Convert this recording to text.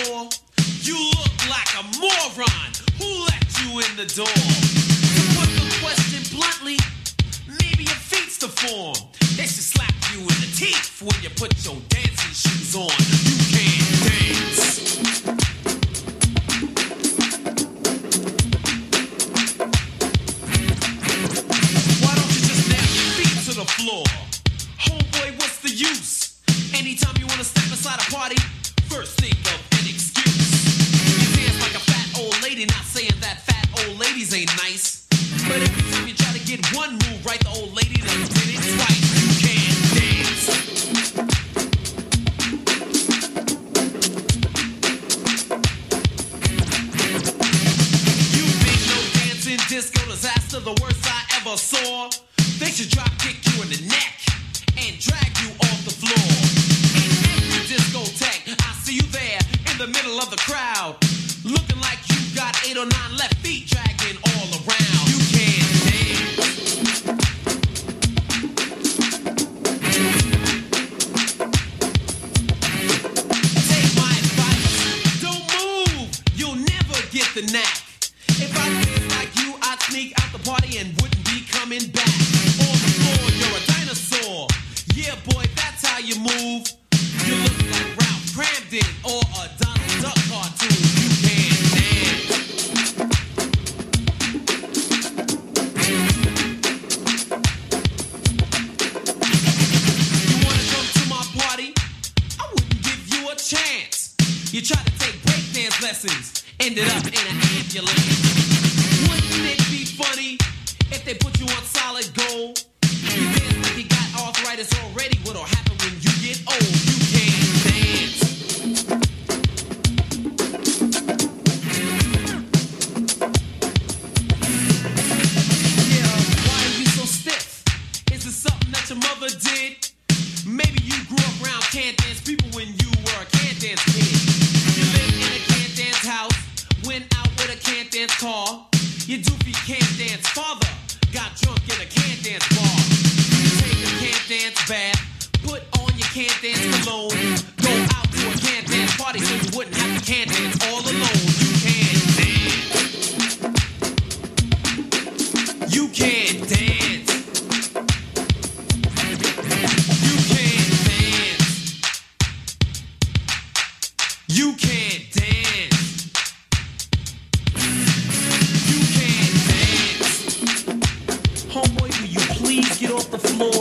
store. You look like a moron. Who let you in the door? To put the question bluntly, maybe your feet's the form. They should slap you in the teeth when you put your dancing shoes on. You can't dance. Why don't you just nab your feet to the floor? Homeboy, what's the use? Anytime you wanna step inside a party, first think of an excuse. You dance like a fat old lady, not saying that fat old ladies ain't nice. But every time you try to get one move right, the old lady done did it twice. You can't dance. You think no dancing disco disaster, the worst I ever saw? They should drop kick you in the neck and drag you off the floor. In every discotheque, I see you there in the middle of the crowd, looking like you got 8 or 9 left feet dragging all around. You can't dance. Take my advice, don't move, you'll never get the knack. If I dance like you, I'd sneak out the party and wouldn't be coming back. On the floor, you're a dinosaur. Yeah, boy, that's how you move. You look like Ralph Cramden or a Donald Duck cartoon. You can't dance. You wanna come to my party? I wouldn't give you a chance. You tried to take breakdance lessons, ended up in an ambulance. Wouldn't it be funny if they put you on solid gold? You dance like you got arthritis already. What'll happen when you get old? You can't dance. Yeah, why are you so stiff? Is it something that your mother did? Maybe you grew up around can't dance people when you were a can't dance kid. You lived in a can't dance house, went out with a can't dance car. Your doofy can't dance father got drunk in a can't dance bar. You take a can't dance bath, put on your can't dance cologne, go out to a can't dance party so you wouldn't have to can't dance all alone. You can't dance. You can't dance. You can't dance. You can't dance. You can't dance. Homeboy, will you please get off the floor?